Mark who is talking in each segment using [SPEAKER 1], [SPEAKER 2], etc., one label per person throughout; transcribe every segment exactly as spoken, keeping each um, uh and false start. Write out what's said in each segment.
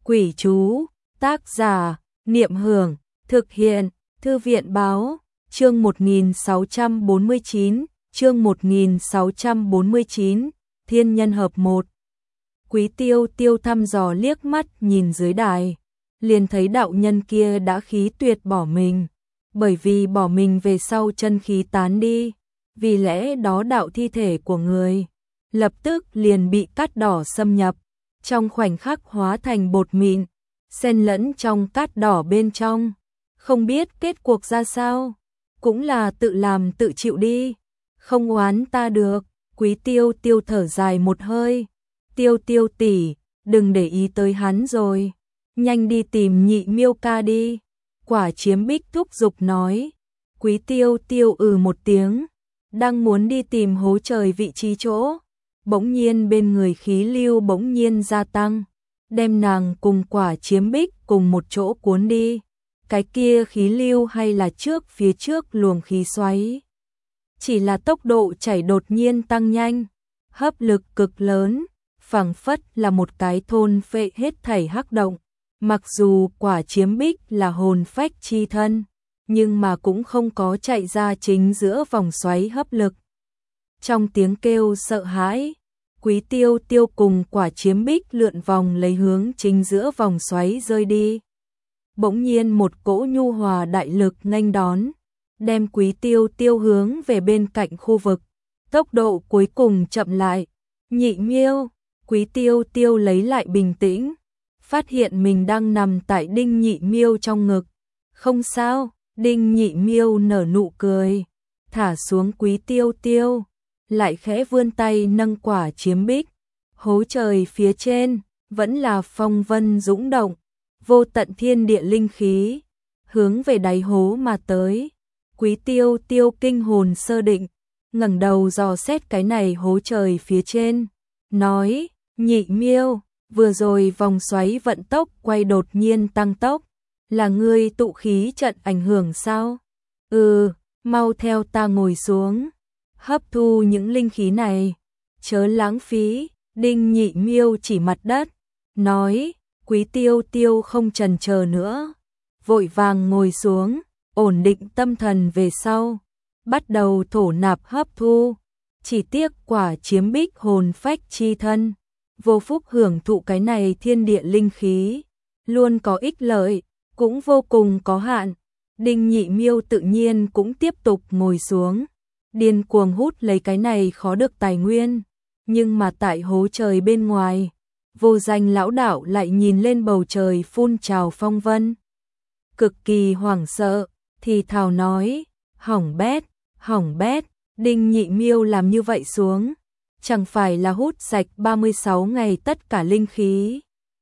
[SPEAKER 1] Quỷ chú, tác giả, Niệm Hưởng, thực hiện, Thư viện báo, chương một nghìn sáu trăm bốn mươi chín, chương một nghìn sáu trăm bốn mươi chín, Thiên Nhân Hợp một. Quý Tiêu Tiêu thăm dò liếc mắt nhìn dưới đài, liền thấy đạo nhân kia đã khí tuyệt bỏ mình, bởi vì bỏ mình về sau chân khí tán đi, vì lẽ đó đạo thi thể của người lập tức liền bị cát đỏ xâm nhập, trong khoảnh khắc hóa thành bột mịn, xen lẫn trong cát đỏ bên trong, không biết kết cuộc ra sao, cũng là tự làm tự chịu đi, không oán ta được. Quý Tiêu Tiêu thở dài một hơi, Tiêu Tiêu tỷ, đừng để ý tới hắn rồi, nhanh đi tìm Nhị Miêu ca đi. Quả Chiếm Bích thúc giục nói. Quý Tiêu Tiêu ừ một tiếng, đang muốn đi tìm hố trời vị trí chỗ, bỗng nhiên bên người khí lưu bỗng nhiên gia tăng, đem nàng cùng Quả Chiếm Bích cùng một chỗ cuốn đi. Cái kia khí lưu hay là trước phía trước luồng khí xoáy, chỉ là tốc độ chảy đột nhiên tăng nhanh, hấp lực cực lớn, phảng phất là một cái thôn phệ hết thảy hắc động. Mặc dù Quả Chiếm Bích là hồn phách chi thân, nhưng mà cũng không có chạy ra chính giữa vòng xoáy hấp lực. Trong tiếng kêu sợ hãi, Quý Tiêu Tiêu cùng Quả Chiếm Bích lượn vòng lấy hướng chính giữa vòng xoáy rơi đi. Bỗng nhiên một cỗ nhu hòa đại lực nghênh đón, đem Quý Tiêu Tiêu hướng về bên cạnh khu vực, tốc độ cuối cùng chậm lại. Nhị Miêu, Quý Tiêu Tiêu lấy lại bình tĩnh, phát hiện mình đang nằm tại Đinh Nhị Miêu trong ngực. Không sao, Đinh Nhị Miêu nở nụ cười, thả xuống Quý Tiêu Tiêu, lại khẽ vươn tay nâng Quả Chiếm Bích. Hố trời phía trên vẫn là phong vân dũng động, vô tận thiên địa linh khí hướng về đáy hố mà tới. Quý Tiêu Tiêu kinh hồn sơ định, ngẩng đầu dò xét cái này hố trời phía trên, nói: Nhị Miêu, vừa rồi vòng xoáy vận tốc quay đột nhiên tăng tốc, là ngươi tụ khí trận ảnh hưởng sao? Ừ, mau theo ta ngồi xuống, hấp thu những linh khí này, chớ lãng phí. Đinh Nhị Miêu chỉ mặt đất, nói. Quý Tiêu Tiêu không chần chờ nữa, vội vàng ngồi xuống, ổn định tâm thần về sau, bắt đầu thổ nạp hấp thu. Chỉ tiếc Quả Chiếm Bích hồn phách chi thân, vô phúc hưởng thụ cái này thiên địa linh khí, luôn có ích lợi, cũng vô cùng có hạn. Đinh Nhị Miêu tự nhiên cũng tiếp tục ngồi xuống, điên cuồng hút lấy cái này khó được tài nguyên, nhưng mà tại hố trời bên ngoài, Vô Danh lão đạo lại nhìn lên bầu trời phun trào phong vân, cực kỳ hoảng sợ, thì thào nói: hỏng bét, hỏng bét. Đinh Nhị Miêu làm như vậy xuống, chẳng phải là hút sạch ba mươi sáu ngày tất cả linh khí?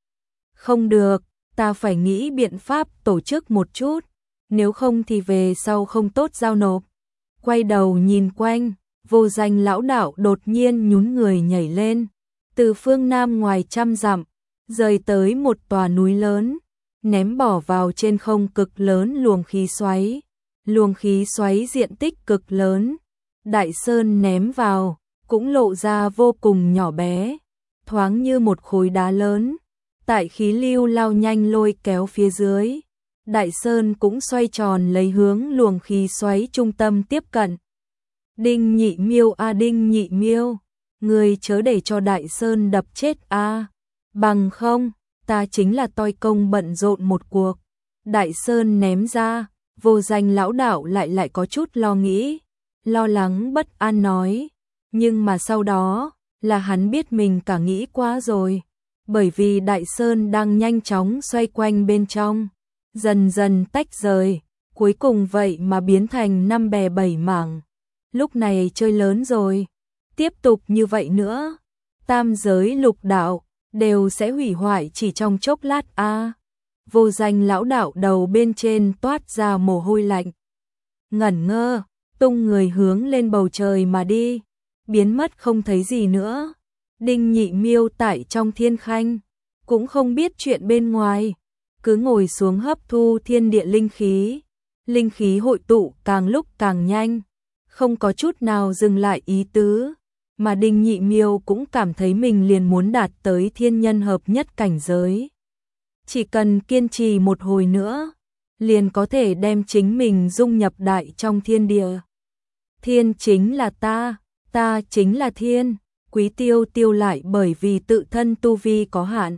[SPEAKER 1] Không được, ta phải nghĩ biện pháp tổ chức một chút, nếu không thì về sau không tốt giao nộp. Quay đầu nhìn quanh, Vô Danh lão đạo đột nhiên nhún người nhảy lên, từ phương nam ngoài trăm dặm, rơi tới một tòa núi lớn, ném bỏ vào trên không cực lớn luồng khí xoáy. Luồng khí xoáy diện tích cực lớn, đại sơn ném vào, cũng lộ ra vô cùng nhỏ bé, thoáng như một khối đá lớn. Tại khí lưu lao nhanh lôi kéo phía dưới, đại sơn cũng xoay tròn lấy hướng luồng khí xoáy trung tâm tiếp cận. Đinh Nhị Miêu a Đinh Nhị Miêu, người chớ để cho đại sơn đập chết a, bằng không, ta chính là toi công bận rộn một cuộc. Đại sơn ném ra, Vô Danh lão đạo lại lại có chút lo nghĩ, lo lắng bất an nói, nhưng mà sau đó, là hắn biết mình cả nghĩ quá rồi, bởi vì đại sơn đang nhanh chóng xoay quanh bên trong, dần dần tách rời, cuối cùng vậy mà biến thành năm bè bảy mảng. Lúc này chơi lớn rồi, tiếp tục như vậy nữa, tam giới lục đạo đều sẽ hủy hoại chỉ trong chốc lát a. À. Vô Danh lão đạo đầu bên trên toát ra mồ hôi lạnh, ngẩn ngơ, tung người hướng lên bầu trời mà đi, biến mất không thấy gì nữa. Đinh Nhị Miêu tại trong thiên khanh, cũng không biết chuyện bên ngoài, cứ ngồi xuống hấp thu thiên địa linh khí. Linh khí hội tụ càng lúc càng nhanh, không có chút nào dừng lại ý tứ, mà Đinh Nhị Miêu cũng cảm thấy mình liền muốn đạt tới thiên nhân hợp nhất cảnh giới. chỉ cần kiên trì một hồi nữa, liền có thể đem chính mình dung nhập đại trong thiên địa. Thiên chính là ta, ta chính là thiên. Quý Tiêu Tiêu lại bởi vì tự thân tu vi có hạn,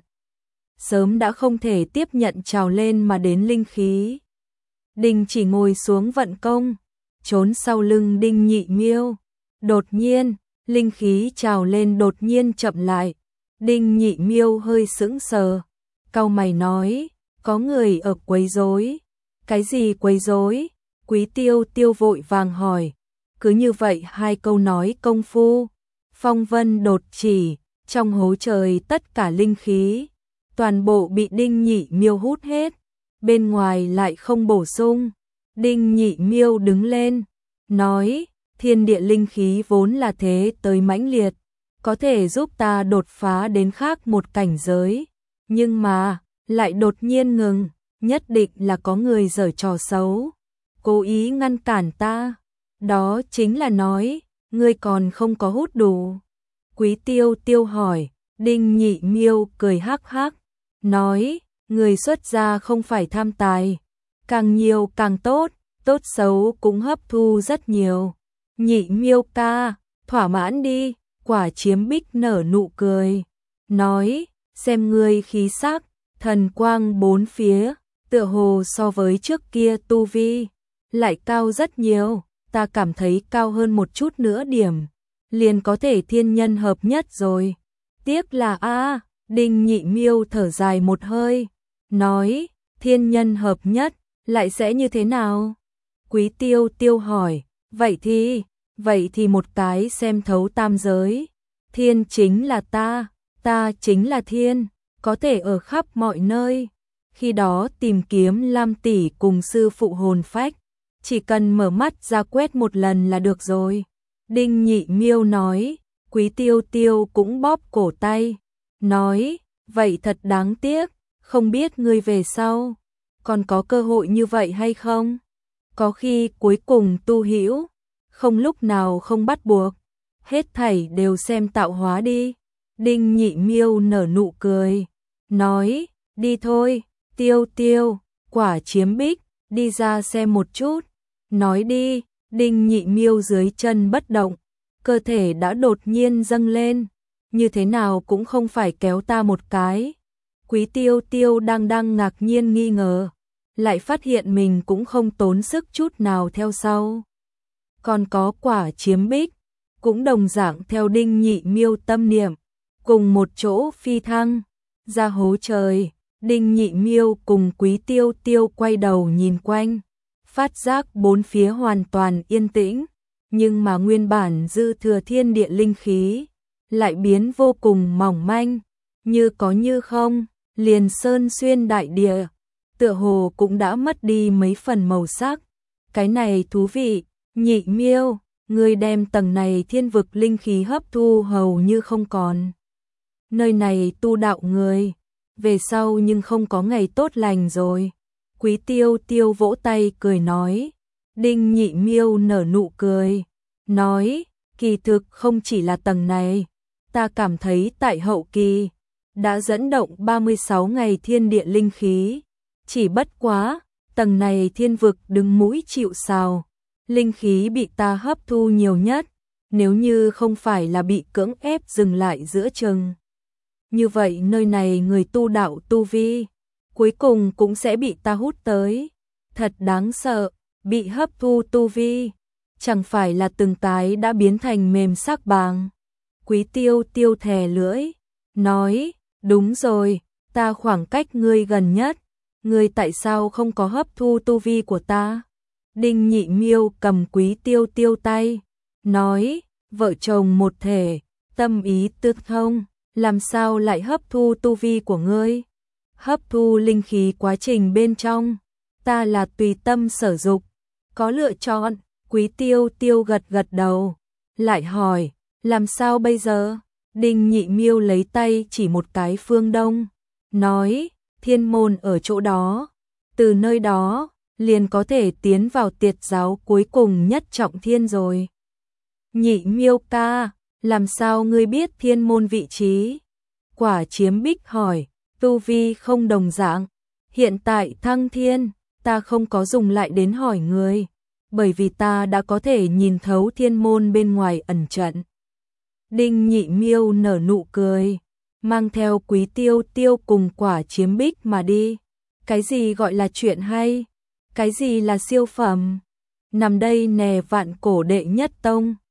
[SPEAKER 1] sớm đã không thể tiếp nhận trào lên mà đến linh khí. Đinh Chỉ ngồi xuống vận công, trốn sau lưng Đinh Nhị Miêu. Đột nhiên, linh khí trào lên đột nhiên chậm lại. Đinh Nhị Miêu hơi sững sờ, cau mày nói, có người ở quấy rối. Cái gì quấy rối? Quý Tiêu Tiêu vội vàng hỏi. Cứ như vậy hai câu nói công phu, phong vân đột chỉ, trong hố trời tất cả linh khí, toàn bộ bị Đinh Nhị Miêu hút hết, bên ngoài lại không bổ sung. Đinh Nhị Miêu đứng lên, nói, thiên địa linh khí vốn là thế tới mãnh liệt, có thể giúp ta đột phá đến khác một cảnh giới, nhưng mà, lại đột nhiên ngừng, nhất định là có người giở trò xấu, cố ý ngăn cản ta. Đó chính là nói, ngươi còn không có hút đủ. Quý Tiêu Tiêu hỏi. Đinh Nhị Miêu cười hắc hắc, nói, người xuất gia không phải tham tài, càng nhiều càng tốt, tốt xấu cũng hấp thu rất nhiều. Nhị Miêu ca, thỏa mãn đi. Quả Chiếm Bích nở nụ cười, nói, xem ngươi khí sắc, thần quang bốn phía, tựa hồ so với trước kia tu vi, lại cao rất nhiều. Ta cảm thấy cao hơn một chút nữa điểm, liền có thể thiên nhân hợp nhất rồi. Tiếc là a, à, Đinh Nhị Miêu thở dài một hơi, nói, thiên nhân hợp nhất, lại sẽ như thế nào? Quý Tiêu Tiêu hỏi, vậy thì, vậy thì một cái xem thấu tam giới, thiên chính là ta, ta chính là thiên, có thể ở khắp mọi nơi. Khi đó tìm kiếm Lam tỷ cùng sư phụ hồn phách, chỉ cần mở mắt ra quét một lần là được rồi. Đinh Nhị Miêu nói. Quý Tiêu Tiêu cũng bóp cổ tay, nói, vậy thật đáng tiếc, không biết ngươi về sau còn có cơ hội như vậy hay không? Có khi cuối cùng tu hữu, không lúc nào không bắt buộc, hết thảy đều xem tạo hóa đi. Đinh Nhị Miêu nở nụ cười, nói, đi thôi, Tiêu Tiêu, Quả Chiếm Bích, đi ra xem một chút. Nói đi. Đinh Nhị Miêu dưới chân bất động, cơ thể đã đột nhiên dâng lên, như thế nào cũng không phải kéo ta một cái. Quý Tiêu Tiêu đang đang ngạc nhiên nghi ngờ, lại phát hiện mình cũng không tốn sức chút nào theo sau. Còn có Quả Chiếm Bích, cũng đồng dạng theo Đinh Nhị Miêu tâm niệm, cùng một chỗ phi thăng ra hố trời. Đinh Nhị Miêu cùng Quý Tiêu Tiêu quay đầu nhìn quanh, phát giác bốn phía hoàn toàn yên tĩnh, nhưng mà nguyên bản dư thừa thiên địa linh khí lại biến vô cùng mỏng manh, như có như không, liền sơn xuyên đại địa, tựa hồ cũng đã mất đi mấy phần màu sắc. Cái này thú vị. Nhị Miêu, ngươi đem tầng này thiên vực linh khí hấp thu hầu như không còn. Nơi này tu đạo người, về sau nhưng không có ngày tốt lành rồi. Quý Tiêu Tiêu vỗ tay cười nói. Đinh Nhị Miêu nở nụ cười, nói, kỳ thực không chỉ là tầng này, ta cảm thấy tại hậu kỳ đã dẫn động ba mươi sáu ngày thiên địa linh khí, chỉ bất quá, tầng này thiên vực đứng mũi chịu sào, linh khí bị ta hấp thu nhiều nhất, nếu như không phải là bị cưỡng ép dừng lại giữa chừng. Như vậy nơi này người tu đạo tu vi, cuối cùng cũng sẽ bị ta hút tới, thật đáng sợ, bị hấp thu tu vi, chẳng phải là từng cái đã biến thành mềm sắc bàng. Quý Tiêu Tiêu thè lưỡi, nói, đúng rồi, ta khoảng cách ngươi gần nhất, ngươi tại sao không có hấp thu tu vi của ta? Đinh Nhị Miêu cầm Quý Tiêu Tiêu tay, nói, vợ chồng một thể, tâm ý tương thông, làm sao lại hấp thu tu vi của ngươi? Hấp thu linh khí quá trình bên trong, ta là tùy tâm sở dục, có lựa chọn. Quý Tiêu Tiêu gật gật đầu, lại hỏi, làm sao bây giờ? Đinh Nhị Miêu lấy tay chỉ một cái phương đông, nói, thiên môn ở chỗ đó, từ nơi đó, liền có thể tiến vào tiệt giáo cuối cùng nhất trọng thiên rồi. Nhị Miêu ca, làm sao ngươi biết thiên môn vị trí? Quả Chiếm Bích hỏi, tu vi không đồng dạng. Hiện tại Thăng Thiên, ta không có dùng lại đến hỏi người, bởi vì ta đã có thể nhìn thấu thiên môn bên ngoài ẩn trận. Đinh Nhị Miêu nở nụ cười, mang theo Quý Tiêu Tiêu cùng Quả Chiếm Bích mà đi. Cái gì gọi là chuyện hay? Cái gì là siêu phẩm? Nằm đây nè vạn cổ đệ nhất tông.